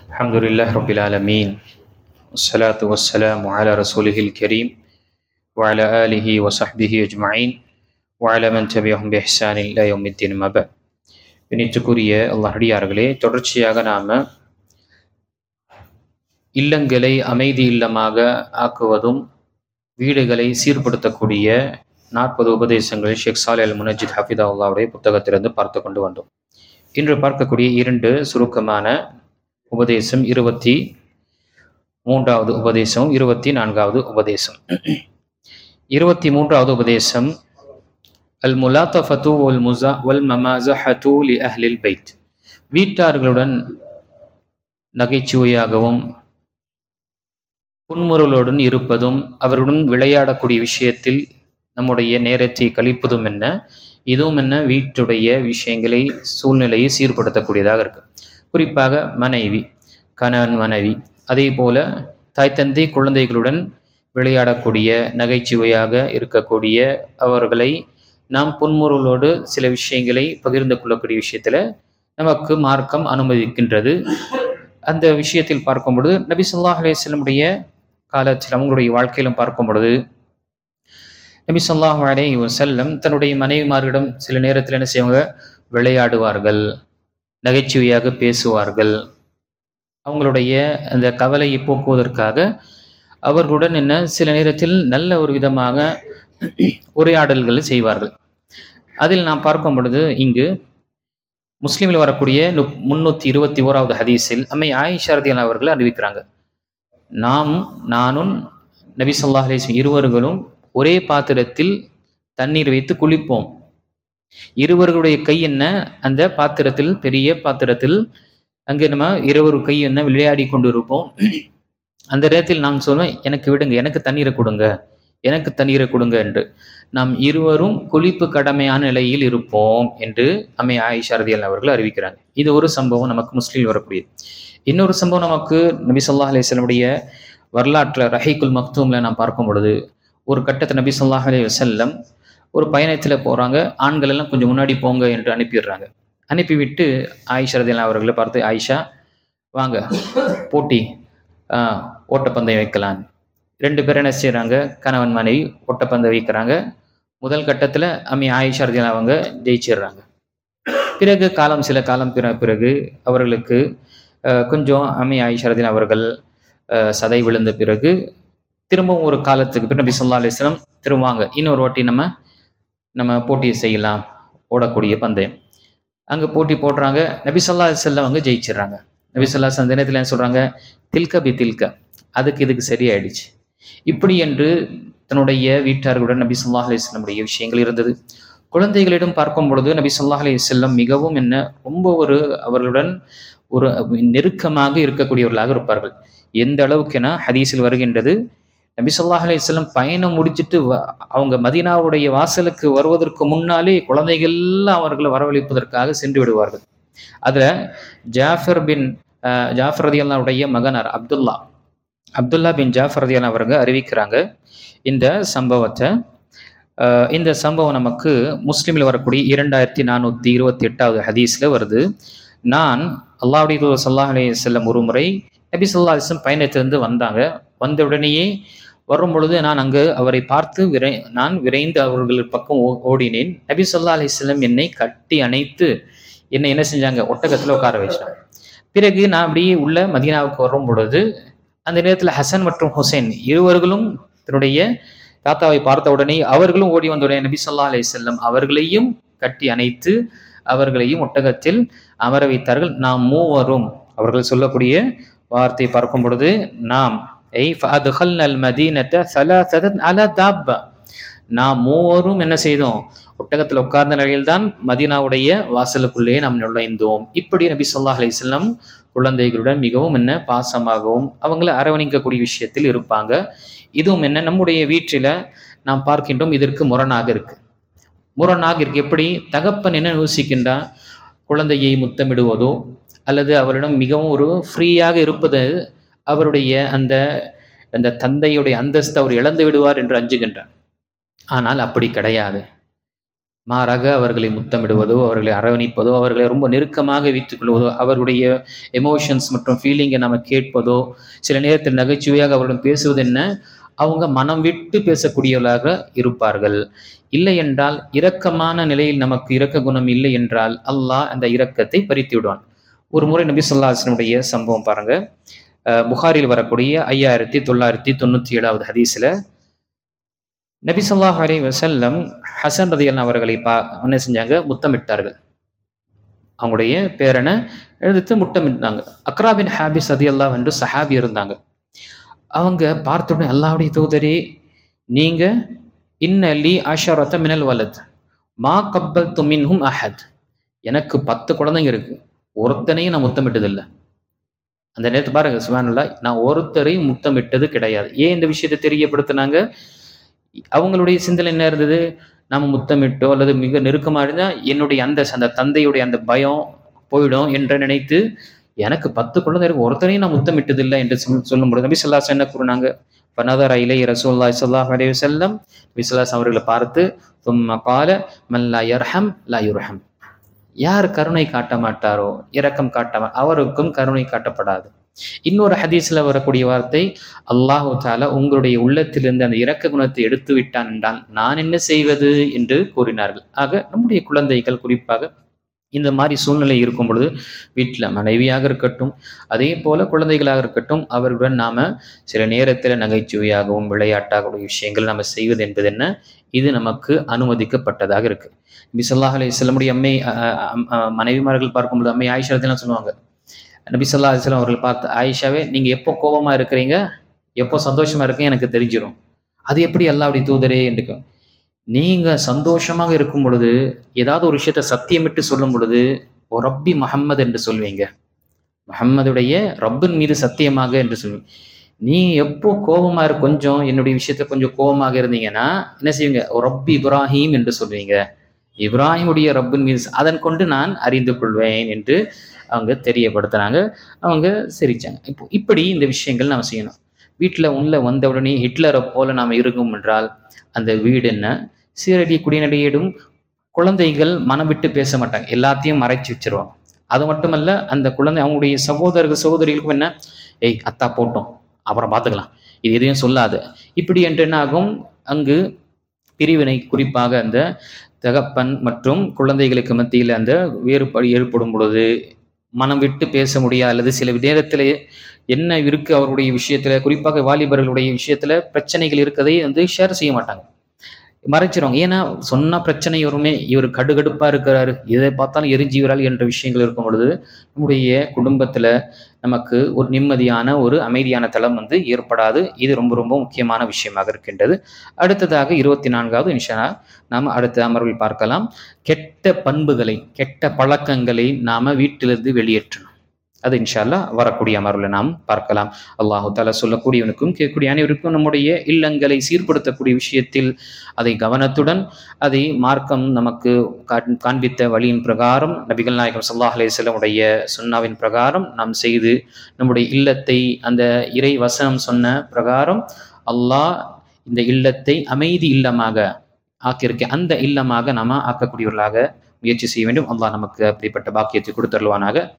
الحمد لله رب العالمين والصلاة والسلام على رسوله الكريم وعلى آله وصحبه أجمعين وعلى من تبعهم بإحسان إلى يوم الدين ما بعد. இனித்துக்குரிய அல்லாஹ்டியார்களே, தொடர்ச்சியாக நாம் இல்லங்களை அமைதி இல்லமாக ஆக்குவதும் வீடுகளை சீர்படுத்தக்கூடிய 40 உபதேசங்கள் ஷேக் சாலிஹ் அல் முனஜித் ஹஃபிதஹுல்லாஹ்வுடைய புத்தகத்திலிருந்து பார்த்து கொண்டு வந்தோம். இன்று பார்க்கக்கூடிய 2 சுருக்கமான உபதேசம் 23வது உபதேசம் 24வது உபதேசம். 23வது உபதேசம் அல் முலாத்தஃபத்து வல் மமாஸஹத்து லி அஹ்லில் பைத். வீட்டார்களுடன் நகைச்சுவையாகவும் புன்முறுவலுடன் இருப்பதும் அவருடன் விளையாடக்கூடிய விஷயத்தில் நம்முடைய நேரத்தை கழிப்பதும் என்ன, இதுவும் என்ன வீட்டுடைய விஷயங்களை சூழ்நிலையை சீர்படுத்தக்கூடியதாக இருக்கு. குறிப்பாக மனைவி, கணவன் மனைவி, அதே போல தாய் தந்தை குழந்தைகளுடன் விளையாடக்கூடிய நகைச்சுவையாக இருக்கக்கூடிய அவர்களை நாம் புன்முறுவலோடு சில விஷயங்களை பகிர்ந்து கொள்ளக்கூடிய விஷயத்தில் நமக்கு மார்க்கம் அனுமதிக்கின்றது. அந்த விஷயத்தில் பார்க்கும் பொழுது நபி ஸல்லல்லாஹு அலைஹி வஸல்லமுடைய காலத்தில் அவங்களுடைய வாழ்க்கையிலும் பார்க்கும் பொழுது நபி ஸல்லல்லாஹு அலைஹி வஸல்லம் தன்னுடைய மனைவிமார்களிடம் சில நேரத்தில் என்ன செய்வாங்க, விளையாடுவார்கள், நகைச்சுவையாக பேசுவார்கள். அவங்களுடைய அந்த கவலையை போக்குவதற்காக அவர்களுடன் என்ன சில நேரத்தில் நல்ல ஒரு விதமாக உரையாடல்கள் செய்வார்கள். அதில் நாம் பார்க்கும் பொழுது இங்கு முஸ்லிமில் வரக்கூடிய 321வது ஹதீஸில் அம்மை ஆயிஷா ரலியல்லாஹு அவர்கள் அறிவிக்கிறாங்க, நானும் நபி ஸல்லல்லாஹு அலைஹி வஸல்லம் இருவர்களும் ஒரே பாத்திரத்தில் தண்ணீர் வைத்து குளிப்போம். இருவர்களுடைய கை என்ன அந்த பாத்திரத்தில், பெரிய பாத்திரத்தில் அங்கே நம்ம இருவரு கை என்ன விளையாடி கொண்டு இருப்போம். அந்த நேரத்தில் நான் சொல்வேன், எனக்கு விடுங்க, எனக்கு தண்ணீரை கொடுங்க, எனக்கு தண்ணீரை கொடுங்க என்று. நாம் இருவரும் குளிப்பு கடமையான நிலையில் இருப்போம் என்று அம்மை ஆயிஷா ரலியல்லாஹு அவர்கள் அறிவிக்கிறாங்க. இது ஒரு சம்பவம் நமக்கு முஸ்லிமில் வரக்கூடியது. இன்னொரு சம்பவம் நமக்கு நபி ஸல்லல்லாஹு அலைஹி வஸல்லமுடைய வரலாற்றில் ரஹீக்குல் மக்தூம்ல நாம் பார்க்கும் பொழுது ஒரு கட்டத்தை நபி ஸல்லல்லாஹு அலைஹி வஸல்லம் ஒரு பயணத்தில் போகிறாங்க. ஆண்கள் எல்லாம் கொஞ்சம் முன்னாடி போங்க என்று அனுப்பிடுறாங்க. அனுப்பிவிட்டு ஆயிஷா ரலியல்லாஹு அவர்களை பார்த்து, ஆயிஷா வாங்க போட்டி ஓட்டப்பந்தயம் வைக்கலாம். 2 பேர் என்ன செய்கிறாங்க, கணவன் மனைவி ஓட்டப்பந்தயம் வைக்கிறாங்க. முதல் கட்டத்தில் அம்மி ஆயிஷா ரலியல்லாஹு அவங்க ஜெயிச்சிடுறாங்க. பிறகு சில காலம் பிறகு அவர்களுக்கு கொஞ்சம் அம்மி ஆயிஷா ரலியல்லாஹு அவர்கள் சதை விழுந்த பிறகு திரும்பவும் ஒரு காலத்துக்கு பிறகு நபி ஸல்லல்லாஹு அலைஹி வஸல்லம் திரும்புவாங்க, இன்னொரு வாட்டி நம்ம போட்டியை செய்யலாம், ஓடக்கூடிய பந்தயம். அங்கே போட்டி போடுறாங்க. நபி ஸல்லல்லாஹு அலைஹி வஸல்லம் அவங்க ஜெயிச்சிடுறாங்க. நபி ஸல்லல்லாஹு அலைஹி வஸல்லம் தினத்தில் என்ன சொல்கிறாங்க, தில்க பி தில்க, அதுக்கு இதுக்கு சரியாயிடுச்சு. இப்படி என்று தன்னுடைய வீட்டார்களுடன் நபி ஸல்லல்லாஹு அலைஹி வஸல்லமுடைய விஷயங்கள் இருந்தது. குழந்தைகளிடம் பார்க்கும் பொழுது நபி ஸல்லல்லாஹு அலைஹி வஸல்லம் மிகவும் ரொம்ப அவர்களுடன் ஒரு நெருக்கமாக இருக்கக்கூடியவர்களாக இருப்பார்கள். எந்த அளவுக்குனா ஹதீஸில் வருகின்றது, நபி ஸல்லல்லாஹு அலைஹி வஸல்லம் பயணம் முடிச்சுட்டு அவங்க மதீனாவுடைய வாசலுக்கு வருவதற்கு முன்னாலே குழந்தைகள் அவர்களை வரவழைப்பதற்காக சென்று விடுவார்கள். அதுல ஜாஃபர் ரலியல்லாஹுடைய மகனார் அப்துல்லா பின் ஜாஃபர் ரலியல்லாஹு அவர்கள் அறிவிக்கிறாங்க இந்த சம்பவத்தை. இந்த சம்பவம் நமக்கு முஸ்லிமில் வரக்கூடிய 2428வது ஹதீஸ்ல வருது. நான் அல்லாஹ்வுடைய தூதர் ஸல்லல்லாஹு அலைஹி வஸல்லம் ஒரு முறை நபி ஸல்லல்லாஹு அலைஹி வஸல்லம் பயணத்திலிருந்து வந்தாங்க. வந்த உடனேயே வரும் பொழுது நான் அங்கு அவரை பார்த்து நான் விரைந்து அவர்கள் பக்கம் ஓடினேன். நபி ஸல்லல்லாஹு அலைஹி வஸல்லம் என்னை கட்டி அணைத்து என்னை என்ன செஞ்சாங்க, ஒட்டகத்தில் உட்கார வச்சாங்க. பிறகு நான் அப்படியே உள்ள மதீனாவுக்கு வரும் பொழுது அந்த நேரத்தில் ஹசன் மற்றும் ஹுசைன் இருவர்களும் தன்னுடைய தாத்தாவை பார்த்த உடனே அவர்களும் ஓடி வந்த உடனே நபி ஸல்லல்லாஹு அலைஹி வஸல்லம் அவர்களையும் கட்டி அணைத்து அவர்களையும் ஒட்டகத்தில் அமர வைத்தார்கள். நாம் மூவரும், அவர்கள் சொல்லக்கூடிய வார்த்தை பார்க்கும் பொழுது, நாம் மூவரும் என்ன செய்தோம், ஒட்டகத்தில் உட்கார்ந்த நிலையில்தான் மதீனாவுடைய வாசலுக்குள்ளே நாம் நுழைந்தோம். இப்படி நபி ஸல்லல்லாஹு அலைஹி வஸல்லம் குழந்தைகளுடன் மிகவும் பாசமாகவும் அவங்களை அரவணைக்கக்கூடிய விஷயத்தில் இருப்பாங்க. இதுவும் நம்முடைய வீட்டில நாம் பார்க்கின்றோம், இதற்கு முரணாக இருக்கு. எப்படி தகப்பன் என்ன யோசிக்கின்றான், குழந்தையை முத்தமிடுவதோ அல்லது அவரிடம் மிகவும் ஒரு ஃப்ரீயாக இருப்பது அவருடைய அந்த தந்தையுடைய அந்தஸ்து அவர் இழந்து விடுவார் என்று அஞ்சுகின்றார். ஆனால் அப்படி கிடையாது. மாறாக அவர்களை முத்தமிடுவதோ, அவர்களை அரவணைப்பதோ, அவர்களை ரொம்ப நெருக்கமாக வைத்துக் கொள்வதோ, அவருடைய எமோஷன்ஸ் மற்றும் ஃபீலிங்கை நம்ம கேட்பதோ, சில நேரத்தில் நகைச்சுவையாக அவருடன் பேசுவது என்ன, அவங்க மனம் விட்டு பேசக்கூடியவர்களாக இருப்பார்கள். இல்லை என்றால், இரக்கமான நிலையில் நமக்கு இரக்க குணம் இல்லை என்றால் அல்லாஹ் அந்த இரக்கத்தை பறித்து விடுவான். ஒரு முறை நபி ஸல்லல்லாஹு அலைஹி வஸல்லம் சம்பவம் பாருங்க. புகாரில் வரக்கூடிய 5997வது ஹதீஸ்ல நபி ஸல்லல்லாஹு அலைஹி வஸல்லம் ஹசன் ரலியல்லாஹு அவர்களை என்ன செஞ்சாங்க, முத்தமிட்டார்கள். அவங்களுடைய பேரனை எடுத்து முத்தமிட்டாங்க. அக்ரா பின் ஹாபிஸ் ரலியல்லாஹு என்று சஹாபி இருந்தாங்க. அவங்க பார்த்தோன்னே, அல்லாஹ்வுடைய தூதரே, நீங்க இன்ன லி அஷரத மினல் வலத் மா கப்பல்து மின்ஹும் அஹத், எனக்கு 10 குழந்தைங்க இருக்கு, ஒருத்தனையும் நான் முத்தமிட்டதில்லை. அந்த நேரத்தை பாருங்க, சுப்ஹானல்லாஹ், நான் ஒருத்தரையும் முத்தமிட்டது கிடையாது. ஏன் இந்த விஷயத்தை தெரியப்படுத்தினாங்க? அவங்களுடைய சிந்தனை என்ன இருந்தது, நம்ம முத்தமிட்டோ அல்லது மிக நெருக்கமாக இருந்தால் என்னுடைய அந்த தந்தையுடைய அந்த பயம் போயிடும் என்று நினைத்து, எனக்கு 10 குழந்தை இருக்கு, ஒருத்தரையும் நான் முத்தமிட்டதில்லை என்று சொல்லும்போது நபி ஸல்லல்லாஹு அலைஹி வஸல்லம் என்ன கூறினாங்க, ஃபனதர இலைஹி ரசூலுல்லாஹி ஸல்லல்லாஹு அலைஹி வஸல்லம், நபி ஸல்லல்லாஹு அலைஹி அவர்களை பார்த்து, தும்ம கால மன் லா யர்ஹம் லா யுர்ஹம், யார் கருணை காட்ட மாட்டாரோ, இரக்கம் காட்ட அவருக்கும் கருணை காட்டப்படாது. இன்னொரு ஹதீஸ்ல வரக்கூடிய வார்த்தை, அல்லாஹு தஆலா உங்களுடைய உள்ளத்திலிருந்து அந்த இரக்க குணத்தை எடுத்து விட்டான் என்றால் நான் என்ன செய்வது என்று கூறினார்கள். ஆக நம்முடைய குழந்தைகள் குறிப்பாக இந்த மாதிரி சூழ்நிலை இருக்கும் பொழுது, வீட்டில் மனைவியாக இருக்கட்டும், அதே போல குழந்தைகளாக இருக்கட்டும், அவர்களுடன் நாம சில நேரத்தில் நகைச்சுவையாகவும் விளையாட்டாகவும் விஷயங்கள் நம்ம செய்வது என்பது என்ன, இது நமக்கு அனுமதிக்கப்பட்டதாக இருக்கு. நபி ஸல்லல்லாஹு அலைஹி வஸல்லமுடைய மனைவிமார்கள் பார்க்கும்போது அம்மை ஆயிஷா ரலியல்லாஹு சொல்லுவாங்க, நபி ஸல்லல்லாஹு அலைஹி வஸல்லம் அவர்கள் பார்த்து, ஆயிஷாவே, நீங்க எப்போ கோபமா இருக்கிறீங்க, எப்போ சந்தோஷமா இருக்கீங்க எனக்கு தெரிஞ்சிடும். அது எப்படி அல்லாஹ்வுடைய தூதரே என்று, நீங்க சந்தோஷமாக இருக்கும் பொழுது ஏதாவது ஒரு விஷயத்த சத்தியமிட்டு சொல்லும் பொழுது ஓ ரப்பி முஹம்மது என்று சொல்வீங்க, முஹம்மதுடைய ரப்பின் மீது சத்தியமாக என்று சொல்வீங்க. நீ எப்போ கோபமா கொஞ்சம் என்னுடைய விஷயத்த கொஞ்சம் கோபமாக இருந்தீங்கன்னா என்ன செய்வீங்க, ஓ ரப்பி இப்ராஹிம் என்று சொல்வீங்க, இப்ராஹிமுடைய ரப்பின் மீது அதன் கொண்டு நான் அறிந்து கொள்வேன் என்று அவங்க தெரியப்படுத்துறாங்க. அவங்க சிரிச்சாங்க. இப்படி இந்த விஷயங்கள் நாம் செய்யணும். வீட்டில் உள்ள வந்தவுடனே ஹிட்லரை போல நாம் இருக்கும் என்றால் அந்த வீடு என்ன சீரடி குடிநடையிடும். குழந்தைகள் மனம் விட்டு பேச மாட்டாங்க, எல்லாத்தையும் மறைச்சு வச்சிருவாங்க. அது மட்டுமல்ல, அந்த குழந்தை அவங்களுடைய சகோதரர்கள் சகோதரிகளுக்கும் என்ன, ஏய் அத்தா போட்டோம், அப்புறம் பார்த்துக்கலாம், இது எதையும் சொல்லாது, இப்படி என்று என்ன ஆகும், அங்கு பிரிவினை, குறிப்பாக அந்த தகப்பன் மற்றும் குழந்தைகளுக்கு மத்தியில் அந்த வேறுபாடு ஏற்படும் பொழுது மனம் விட்டு பேச முடியாது, அல்லது சில நேரத்தில் என்ன இருக்கு அவருடைய விஷயத்துல, குறிப்பாக வாலிபர்களுடைய விஷயத்துல பிரச்சனைகள் இருக்கதை ஷேர் செய்ய மாட்டாங்க, மறைச்சிருவாங்க. ஏன்னா சொன்னா பிரச்சனை வருமே, இவர் கடுகடுப்பா இருக்கிறாரு, எதை பார்த்தாலும் எரிஞ்சுகிறாள் என்ற விஷயங்கள் இருக்கும் பொழுது நம்முடைய குடும்பத்துல நமக்கு ஒரு நிம்மதியான ஒரு அமைதியான தளம் ஏற்படாது. இது ரொம்ப ரொம்ப முக்கியமான விஷயமாக இருக்கின்றது. அடுத்ததாக 24வது இன்ஷா நாம் அடுத்த அமர்வில் பார்க்கலாம். கெட்ட பண்புகளை, கெட்ட பழக்கங்களை நாம வீட்டிலிருந்து வெளியேற்றணும். அது இன்ஷா அல்லாஹ் வரக்கூடிய அமர்வில் நாம் பார்க்கலாம். அல்லாஹு தஆலா சொல்லக்கூடியவனுக்கும் கேட்கக்கூடிய அனைவருக்கும் நம்முடைய இல்லங்களை சீர்படுத்தக்கூடிய விஷயத்தில் அதை கவனத்துடன், அதை மார்க்கம் நமக்கு காண்பித்த வழியின் பிரகாரம், நபிகள் நாயகம் ஸல்லல்லாஹு அலைஹி வஸல்லம் உடைய சுன்னாவின் பிரகாரம் நாம் செய்து நம்முடைய இல்லத்தை அந்த இறை வசனம் சொன்ன பிரகாரம் அல்லாஹ் இந்த இல்லத்தை அமைதி இல்லமாக ஆக்கியிருக்க, அந்த இல்லமாக நாம ஆக்கக்கூடியவர்களாக முயற்சி செய்ய வேண்டும். அல்லாஹ் நமக்கு அப்படிப்பட்ட பாக்கியத்தை கொடுத்தருள்வானாக.